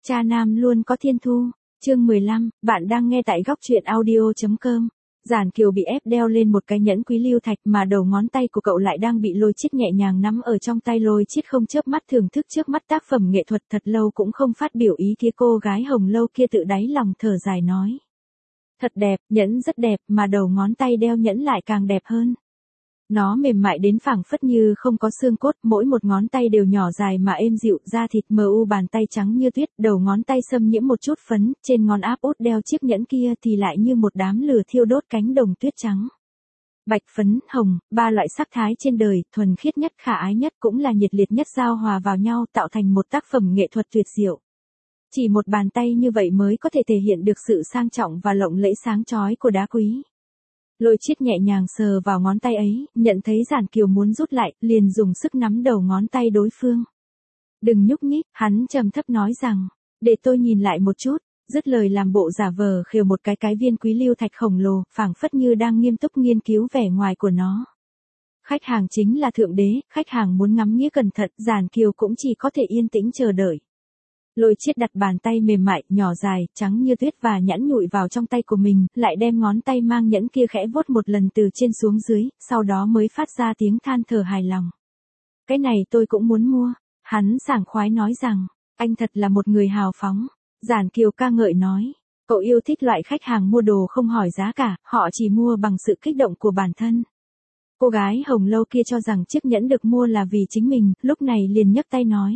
Cha nam luôn có thiên thu. Chương 15, bạn đang nghe tại góc truyện audio.com. Giản Kiều bị ép đeo lên một cái nhẫn quý lưu thạch mà đầu ngón tay của cậu lại đang bị Lôi Chiết nhẹ nhàng nắm ở trong tay. Lôi Chiết không chớp mắt thưởng thức trước mắt tác phẩm nghệ thuật thật lâu cũng không phát biểu ý kiến. Cô gái hồng lâu kia tự đáy lòng thở dài nói. Thật đẹp, nhẫn rất đẹp mà đầu ngón tay đeo nhẫn lại càng đẹp hơn. Nó mềm mại đến phảng phất như không có xương cốt, mỗi một ngón tay đều nhỏ dài mà êm dịu, da thịt mờ u, bàn tay trắng như tuyết, đầu ngón tay xâm nhiễm một chút phấn, trên ngón áp út đeo chiếc nhẫn kia thì lại như một đám lửa thiêu đốt cánh đồng tuyết trắng. Bạch, phấn, hồng, ba loại sắc thái trên đời, thuần khiết nhất, khả ái nhất cũng là nhiệt liệt nhất giao hòa vào nhau tạo thành một tác phẩm nghệ thuật tuyệt diệu. Chỉ một bàn tay như vậy mới có thể thể hiện được sự sang trọng và lộng lẫy sáng chói của đá quý. Lôi Chiết nhẹ nhàng sờ vào ngón tay ấy, nhận thấy Giản Kiều muốn rút lại, liền dùng sức nắm đầu ngón tay đối phương. Đừng nhúc nhích, hắn trầm thấp nói rằng, để tôi nhìn lại một chút, dứt lời làm bộ giả vờ khều một cái viên quý lưu thạch khổng lồ, phảng phất như đang nghiêm túc nghiên cứu vẻ ngoài của nó. Khách hàng chính là thượng đế, khách hàng muốn ngắm nghía cẩn thận, Giản Kiều cũng chỉ có thể yên tĩnh chờ đợi. Lôi Chiết đặt bàn tay mềm mại, nhỏ dài, trắng như tuyết và nhẵn nhụi vào trong tay của mình, lại đem ngón tay mang nhẫn kia khẽ vuốt một lần từ trên xuống dưới, sau đó mới phát ra tiếng than thở hài lòng. Cái này tôi cũng muốn mua. Hắn sảng khoái nói rằng, anh thật là một người hào phóng. Giản Kiều ca ngợi nói, cậu yêu thích loại khách hàng mua đồ không hỏi giá cả, họ chỉ mua bằng sự kích động của bản thân. Cô gái hồng lâu kia cho rằng chiếc nhẫn được mua là vì chính mình, lúc này liền nhấc tay nói.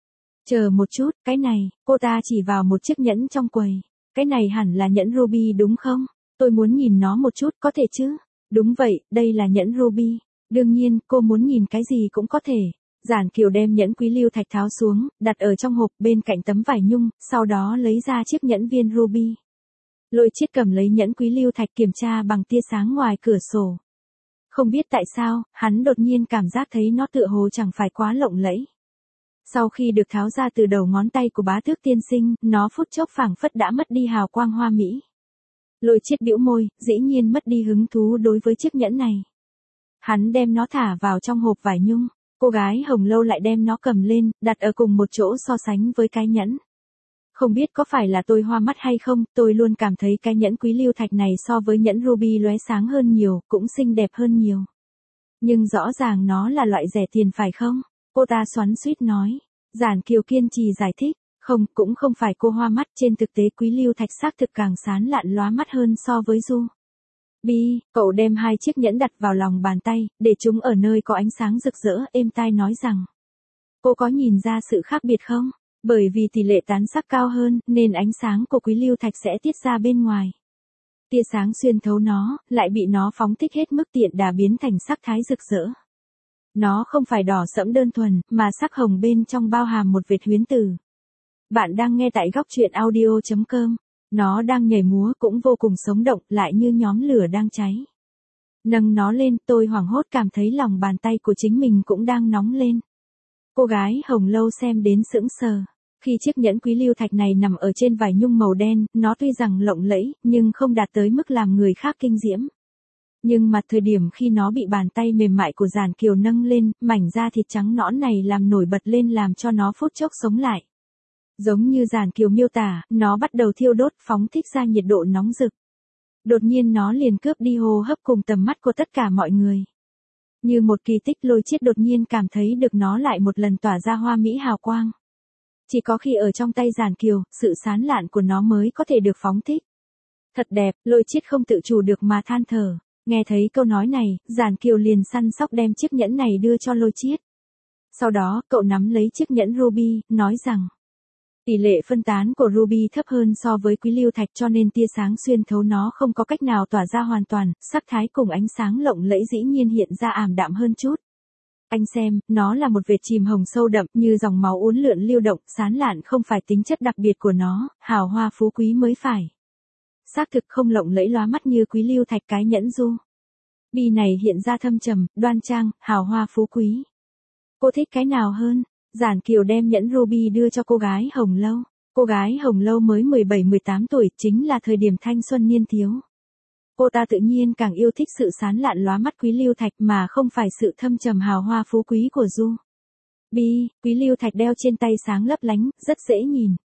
Chờ một chút, cái này, cô ta chỉ vào một chiếc nhẫn trong quầy. Cái này hẳn là nhẫn ruby đúng không? Tôi muốn nhìn nó một chút, có thể chứ? Đúng vậy, đây là nhẫn ruby. Đương nhiên, cô muốn nhìn cái gì cũng có thể. Giản Kiều đem nhẫn quý lưu thạch tháo xuống, đặt ở trong hộp bên cạnh tấm vải nhung, sau đó lấy ra chiếc nhẫn viên ruby. Lôi Chiết cầm lấy nhẫn quý lưu thạch kiểm tra bằng tia sáng ngoài cửa sổ. Không biết tại sao, hắn đột nhiên cảm giác thấy nó tựa hồ chẳng phải quá lộng lẫy. Sau khi được tháo ra từ đầu ngón tay của bá tước tiên sinh, nó phút chốc phảng phất đã mất đi hào quang hoa mỹ. Lôi Chiết bĩu môi, dĩ nhiên mất đi hứng thú đối với chiếc nhẫn này. Hắn đem nó thả vào trong hộp vải nhung, cô gái hồng lâu lại đem nó cầm lên, đặt ở cùng một chỗ so sánh với cái nhẫn. Không biết có phải là tôi hoa mắt hay không, tôi luôn cảm thấy cái nhẫn quý lưu thạch này so với nhẫn ruby lóe sáng hơn nhiều, cũng xinh đẹp hơn nhiều. Nhưng rõ ràng nó là loại rẻ tiền phải không? Cô ta xoắn xuýt nói. Giản Kiều kiên trì giải thích. Không, cũng không phải cô hoa mắt, trên thực tế quý lưu thạch xác thực càng sáng lạn lóa mắt hơn so với ruby. Cậu đem hai chiếc nhẫn đặt vào lòng bàn tay, để chúng ở nơi có ánh sáng rực rỡ, êm tai nói rằng. Cô có nhìn ra sự khác biệt không? Bởi vì tỷ lệ tán sắc cao hơn, nên ánh sáng của quý lưu thạch sẽ tiết ra bên ngoài. Tia sáng xuyên thấu nó, lại bị nó phóng thích hết mức tiện đà biến thành sắc thái rực rỡ. Nó không phải đỏ sẫm đơn thuần, mà sắc hồng bên trong bao hàm một vệt huyễn tử. Bạn đang nghe tại góc truyện audio.com. Nó đang nhảy múa cũng vô cùng sống động, lại như nhóm lửa đang cháy. Nâng nó lên, tôi hoảng hốt cảm thấy lòng bàn tay của chính mình cũng đang nóng lên. Cô gái hồng lâu xem đến sững sờ. Khi chiếc nhẫn quý lưu thạch này nằm ở trên vải nhung màu đen, nó tuy rằng lộng lẫy, nhưng không đạt tới mức làm người khác kinh diễm. Nhưng mà thời điểm khi nó bị bàn tay mềm mại của Giản Kiều nâng lên, mảnh da thịt trắng nõn này làm nổi bật lên, làm cho nó phút chốc sống lại. Giống như Giản Kiều miêu tả, nó bắt đầu thiêu đốt, phóng thích ra nhiệt độ nóng rực. Đột nhiên nó liền cướp đi hô hấp cùng tầm mắt của tất cả mọi người. Như một kỳ tích, Lôi Chiết đột nhiên cảm thấy được nó lại một lần tỏa ra hoa mỹ hào quang. Chỉ có khi ở trong tay Giản Kiều, sự sáng lạn của nó mới có thể được phóng thích. Thật đẹp, Lôi Chiết không tự chủ được mà than thở. Nghe thấy câu nói này, Giản Kiều liền săn sóc đem chiếc nhẫn này đưa cho Lôi Chiết. Sau đó, cậu nắm lấy chiếc nhẫn ruby, nói rằng, tỷ lệ phân tán của ruby thấp hơn so với quý lưu thạch, cho nên tia sáng xuyên thấu nó không có cách nào tỏa ra hoàn toàn, sắc thái cùng ánh sáng lộng lẫy dĩ nhiên hiện ra ảm đạm hơn chút. Anh xem, nó là một vệt chìm hồng sâu đậm, như dòng máu uốn lượn lưu động, sáng lạn không phải tính chất đặc biệt của nó, hào hoa phú quý mới phải. Xác thực không lộng lẫy lóa mắt như quý lưu thạch. Cái nhẫn ruby này hiện ra thâm trầm, đoan trang, hào hoa phú quý. Cô thích cái nào hơn? Giản Kiều đem nhẫn ruby đưa cho cô gái hồng lâu. Cô gái hồng lâu mới 17-18 tuổi, chính là thời điểm thanh xuân niên thiếu. Cô ta tự nhiên càng yêu thích sự sáng lạn lóa mắt quý lưu thạch mà không phải sự thâm trầm hào hoa phú quý của ruby. Quý lưu thạch đeo trên tay sáng lấp lánh, rất dễ nhìn.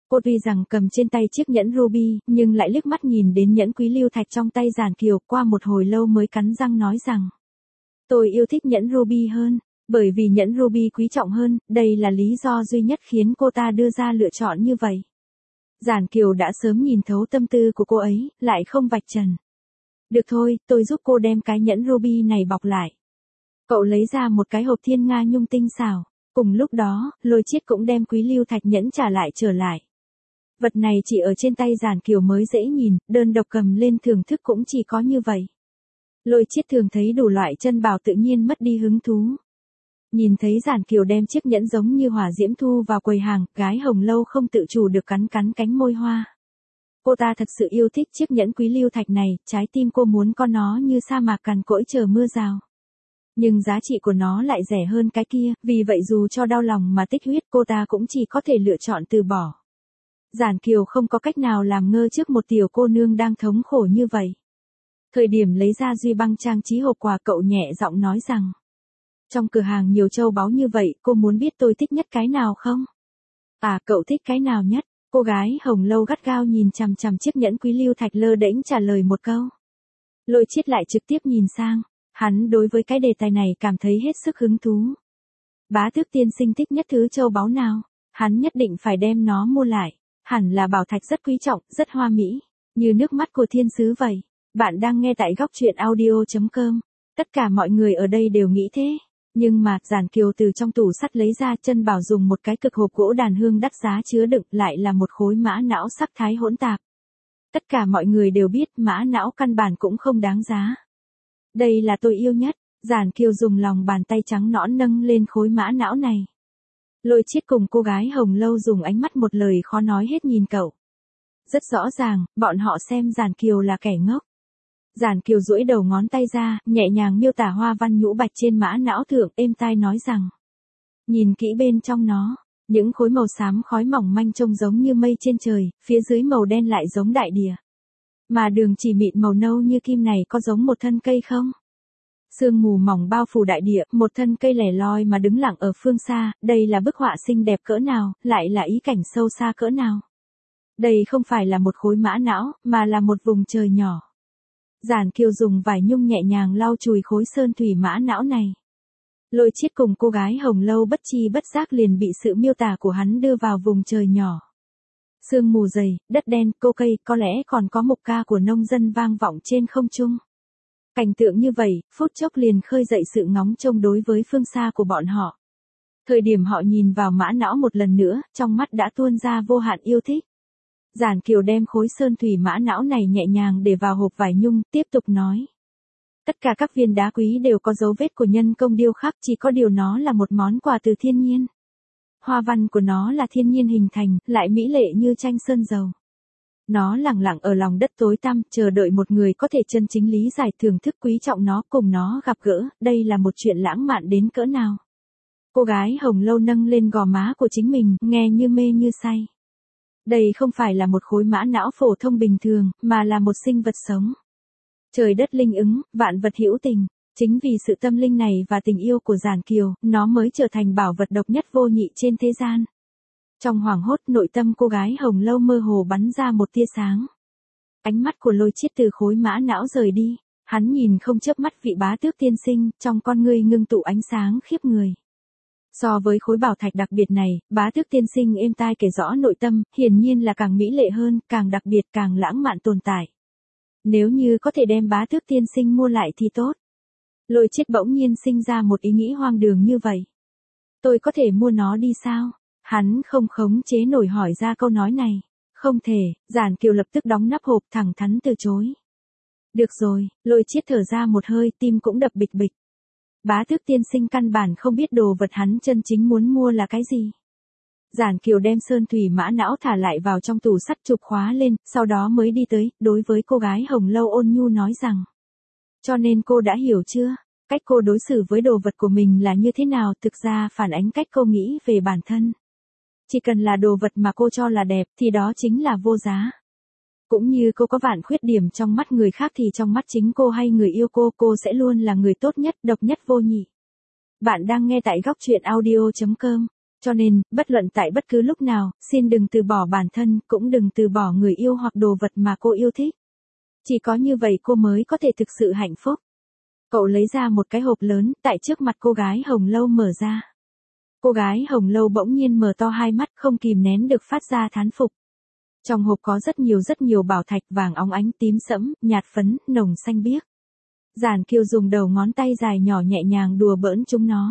Cô tuy rằng cầm trên tay chiếc nhẫn ruby, nhưng lại liếc mắt nhìn đến nhẫn quý lưu thạch trong tay Giản Kiều, qua một hồi lâu mới cắn răng nói rằng. Tôi yêu thích nhẫn ruby hơn, bởi vì nhẫn ruby quý trọng hơn, đây là lý do duy nhất khiến cô ta đưa ra lựa chọn như vậy. Giản Kiều đã sớm nhìn thấu tâm tư của cô ấy, lại không vạch trần. Được thôi, tôi giúp cô đem cái nhẫn ruby này bọc lại. Cậu lấy ra một cái hộp thiên nga nhung tinh xảo. Cùng lúc đó, Lôi Chiết cũng đem quý lưu thạch nhẫn trả lại trở lại. Vật này chỉ ở trên tay Giản Kiều mới dễ nhìn, đơn độc cầm lên thưởng thức cũng chỉ có như vậy. Lôi Chiết thường thấy đủ loại chân bảo tự nhiên mất đi hứng thú. Nhìn thấy Giản Kiều đem chiếc nhẫn giống như hỏa diễm thu vào quầy hàng, gái Hồng Lâu không tự chủ được cắn cánh môi hoa. Cô ta thật sự yêu thích chiếc nhẫn quý lưu thạch này, trái tim cô muốn có nó như sa mạc cằn cỗi chờ mưa rào. Nhưng giá trị của nó lại rẻ hơn cái kia, vì vậy dù cho đau lòng mà tích huyết cô ta cũng chỉ có thể lựa chọn từ bỏ. Giản Kiều không có cách nào làm ngơ trước một tiểu cô nương đang thống khổ như vậy. Thời điểm lấy ra duy băng trang trí hộp quà, cậu nhẹ giọng nói rằng. Trong cửa hàng nhiều châu báu như vậy, cô muốn biết tôi thích nhất cái nào không? À, cậu thích cái nào nhất? Cô gái Hồng Lâu gắt gao nhìn chằm chằm chiếc nhẫn quý lưu thạch, lơ đễnh trả lời một câu. Lôi Chiết lại trực tiếp nhìn sang. Hắn đối với cái đề tài này cảm thấy hết sức hứng thú. Bá tước tiên sinh thích nhất thứ châu báu nào? Hắn nhất định phải đem nó mua lại. Hẳn là bảo thạch rất quý trọng, rất hoa mỹ, như nước mắt của thiên sứ vậy. Bạn đang nghe tại góc truyện audio.com. Tất cả mọi người ở đây đều nghĩ thế. Nhưng mà, Giản Kiều từ trong tủ sắt lấy ra chân bảo dùng một cái cực hộp gỗ đàn hương đắt giá chứa đựng, lại là một khối mã não sắc thái hỗn tạp. Tất cả mọi người đều biết mã não căn bản cũng không đáng giá. Đây là tôi yêu nhất. Giản Kiều dùng lòng bàn tay trắng nõn nâng lên khối mã não này. Lôi Chiết cùng cô gái Hồng Lâu dùng ánh mắt một lời khó nói hết nhìn cậu. Rất rõ ràng, bọn họ xem Giản Kiều là kẻ ngốc. Giản Kiều duỗi đầu ngón tay ra, nhẹ nhàng miêu tả hoa văn nhũ bạch trên mã não thượng, êm tai nói rằng. Nhìn kỹ bên trong nó, những khối màu xám khói mỏng manh trông giống như mây trên trời, phía dưới màu đen lại giống đại địa. Mà đường chỉ mịn màu nâu như kim này có giống một thân cây không? Sương mù mỏng bao phủ đại địa, một thân cây lẻ loi mà đứng lặng ở phương xa, đây là bức họa xinh đẹp cỡ nào, lại là ý cảnh sâu xa cỡ nào. Đây không phải là một khối mã não, mà là một vùng trời nhỏ. Giản Kiều dùng vải nhung nhẹ nhàng lau chùi khối sơn thủy mã não này. Lôi Chiết cùng cô gái Hồng Lâu bất chi bất giác liền bị sự miêu tả của hắn đưa vào vùng trời nhỏ. Sương mù dày, đất đen, cô cây, có lẽ còn có mục ca của nông dân vang vọng trên không trung. Cảnh tượng như vậy, phút chốc liền khơi dậy sự ngóng trông đối với phương xa của bọn họ. Thời điểm họ nhìn vào mã não một lần nữa, trong mắt đã tuôn ra vô hạn yêu thích. Giản Kiều đem khối sơn thủy mã não này nhẹ nhàng để vào hộp vải nhung, tiếp tục nói. Tất cả các viên đá quý đều có dấu vết của nhân công điêu khắc, chỉ có điều nó là một món quà từ thiên nhiên. Hoa văn của nó là thiên nhiên hình thành, lại mỹ lệ như tranh sơn dầu. Nó lẳng lặng ở lòng đất tối tăm, chờ đợi một người có thể chân chính lý giải thưởng thức quý trọng nó, cùng nó gặp gỡ, đây là một chuyện lãng mạn đến cỡ nào. Cô gái Hồng Lâu nâng lên gò má của chính mình, nghe như mê như say. Đây không phải là một khối mã não phổ thông bình thường, mà là một sinh vật sống. Trời đất linh ứng, vạn vật hữu tình. Chính vì sự tâm linh này và tình yêu của Giản Kiều, nó mới trở thành bảo vật độc nhất vô nhị trên thế gian. Trong hoảng hốt, nội tâm cô gái Hồng Lâu mơ hồ bắn ra một tia sáng. Ánh mắt của Lôi Chiết từ khối mã não rời đi, hắn nhìn không chớp mắt vị bá tước tiên sinh, trong con ngươi ngưng tụ ánh sáng khiếp người. So với khối bảo thạch đặc biệt này, bá tước tiên sinh êm tai kể rõ nội tâm, hiển nhiên là càng mỹ lệ hơn, càng đặc biệt, càng lãng mạn tồn tại. Nếu như có thể đem bá tước tiên sinh mua lại thì tốt. Lôi Chiết bỗng nhiên sinh ra một ý nghĩ hoang đường như vậy. Tôi có thể mua nó đi sao? Hắn không khống chế nổi hỏi ra câu nói này. Không thể, Giản Kiều lập tức đóng nắp hộp, thẳng thắn từ chối. Được rồi, Lôi Chiết thở ra một hơi, tim cũng đập bịch bịch. Bá tước tiên sinh căn bản không biết đồ vật hắn chân chính muốn mua là cái gì. Giản Kiều đem sơn thủy mã não thả lại vào trong tủ sắt, chụp khóa lên, sau đó mới đi tới, đối với cô gái Hồng Lâu ôn nhu nói rằng. Cho nên cô đã hiểu chưa? Cách cô đối xử với đồ vật của mình là như thế nào, thực ra phản ánh cách cô nghĩ về bản thân. Chỉ cần là đồ vật mà cô cho là đẹp, thì đó chính là vô giá. Cũng như cô có vạn khuyết điểm trong mắt người khác thì trong mắt chính cô hay người yêu cô sẽ luôn là người tốt nhất, độc nhất vô nhị. Bạn đang nghe tại góc truyện audio.com. Cho nên, bất luận tại bất cứ lúc nào, xin đừng từ bỏ bản thân, cũng đừng từ bỏ người yêu hoặc đồ vật mà cô yêu thích. Chỉ có như vậy cô mới có thể thực sự hạnh phúc. Cậu lấy ra một cái hộp lớn, tại trước mặt cô gái Hồng Lâu mở ra. Cô gái Hồng Lâu bỗng nhiên mở to hai mắt không kìm nén được phát ra thán phục. Trong hộp có rất nhiều bảo thạch vàng óng ánh, tím sẫm, nhạt phấn, nồng xanh biếc. Giản Kiều dùng đầu ngón tay dài nhỏ nhẹ nhàng đùa bỡn chúng nó.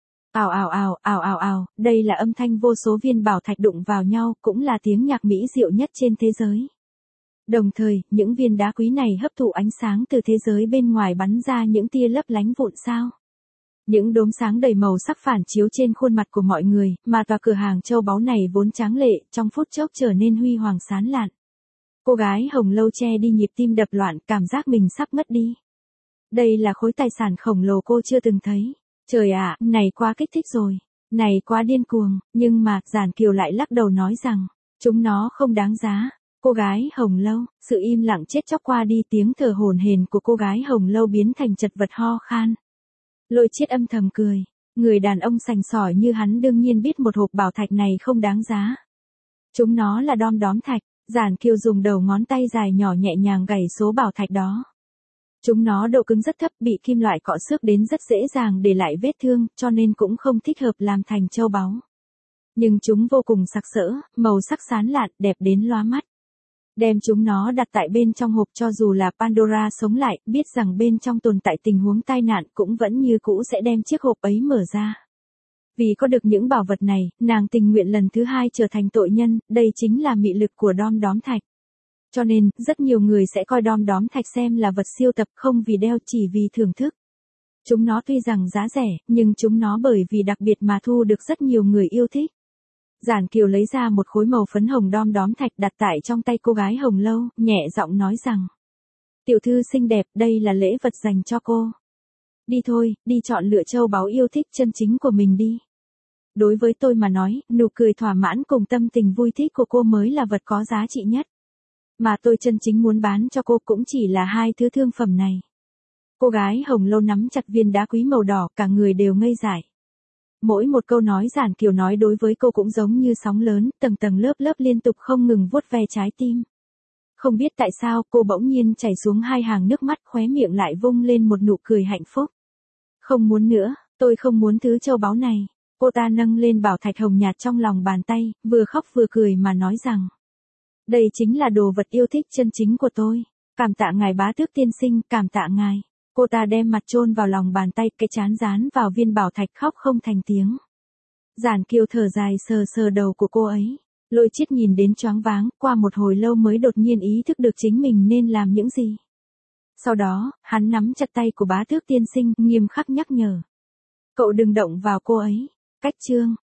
Ào ào ào, ào ào ào, đây là âm thanh vô số viên bảo thạch đụng vào nhau, cũng là tiếng nhạc mỹ diệu nhất trên thế giới. Đồng thời, những viên đá quý này hấp thụ ánh sáng từ thế giới bên ngoài bắn ra những tia lấp lánh vụn sao. Những đốm sáng đầy màu sắc phản chiếu trên khuôn mặt của mọi người, mà tòa cửa hàng châu báu này vốn tráng lệ, trong phút chốc trở nên huy hoàng sáng lạn. Cô gái Hồng Lâu che đi nhịp tim đập loạn, cảm giác mình sắp mất đi. Đây là khối tài sản khổng lồ cô chưa từng thấy. Trời ạ, này quá kích thích rồi. Này quá điên cuồng, nhưng mà, Giản Kiều lại lắc đầu nói rằng, chúng nó không đáng giá. Cô gái Hồng Lâu, sự im lặng chết chóc qua đi, tiếng thở hổn hển của cô gái Hồng Lâu biến thành chật vật ho khan. Lôi Chiết âm thầm cười, người đàn ông sành sỏi như hắn đương nhiên biết một hộp bảo thạch này không đáng giá. Chúng nó là đom đóm thạch, Giản Kiều dùng đầu ngón tay dài nhỏ nhẹ nhàng gảy số bảo thạch đó. Chúng nó độ cứng rất thấp, bị kim loại cọ xước đến rất dễ dàng để lại vết thương, cho nên cũng không thích hợp làm thành châu báu. Nhưng chúng vô cùng sặc sỡ, màu sắc sáng lạn, đẹp đến lóa mắt. Đem chúng nó đặt tại bên trong hộp, cho dù là Pandora sống lại, biết rằng bên trong tồn tại tình huống tai nạn, cũng vẫn như cũ sẽ đem chiếc hộp ấy mở ra. Vì có được những bảo vật này, nàng tình nguyện lần thứ hai trở thành tội nhân, đây chính là mị lực của đom đóm thạch. Cho nên, rất nhiều người sẽ coi đom đóm thạch xem là vật siêu tập, không vì đeo, chỉ vì thưởng thức. Chúng nó tuy rằng giá rẻ, nhưng chúng nó bởi vì đặc biệt mà thu được rất nhiều người yêu thích. Giản Kiều lấy ra một khối màu phấn hồng đom đóm thạch đặt tại trong tay cô gái Hồng Lâu, nhẹ giọng nói rằng. Tiểu thư xinh đẹp, đây là lễ vật dành cho cô. Đi thôi, đi chọn lựa châu báu yêu thích chân chính của mình đi. Đối với tôi mà nói, nụ cười thỏa mãn cùng tâm tình vui thích của cô mới là vật có giá trị nhất. Mà tôi chân chính muốn bán cho cô cũng chỉ là hai thứ thương phẩm này. Cô gái Hồng Lâu nắm chặt viên đá quý màu đỏ, cả người đều ngây dại. Mỗi một câu nói Giản Kiều nói đối với cô cũng giống như sóng lớn, tầng tầng lớp lớp liên tục không ngừng vuốt ve trái tim. Không biết tại sao, cô bỗng nhiên chảy xuống hai hàng nước mắt, khóe miệng lại vung lên một nụ cười hạnh phúc. Không muốn nữa, tôi không muốn thứ châu báu này. Cô ta nâng lên bảo thạch hồng nhạt trong lòng bàn tay, vừa khóc vừa cười mà nói rằng. Đây chính là đồ vật yêu thích chân chính của tôi. Cảm tạ ngài bá tước tiên sinh, cảm tạ ngài. Cô ta đem mặt chôn vào lòng bàn tay, cái trán dán vào viên bảo thạch, khóc không thành tiếng. Giản Kiều thở dài sờ sờ đầu của cô ấy. Lôi Chiết nhìn đến choáng váng, qua một hồi lâu mới đột nhiên ý thức được chính mình nên làm những gì. Sau đó, hắn nắm chặt tay của bá tước tiên sinh, nghiêm khắc nhắc nhở. Cậu đừng động vào cô ấy. Cách chương.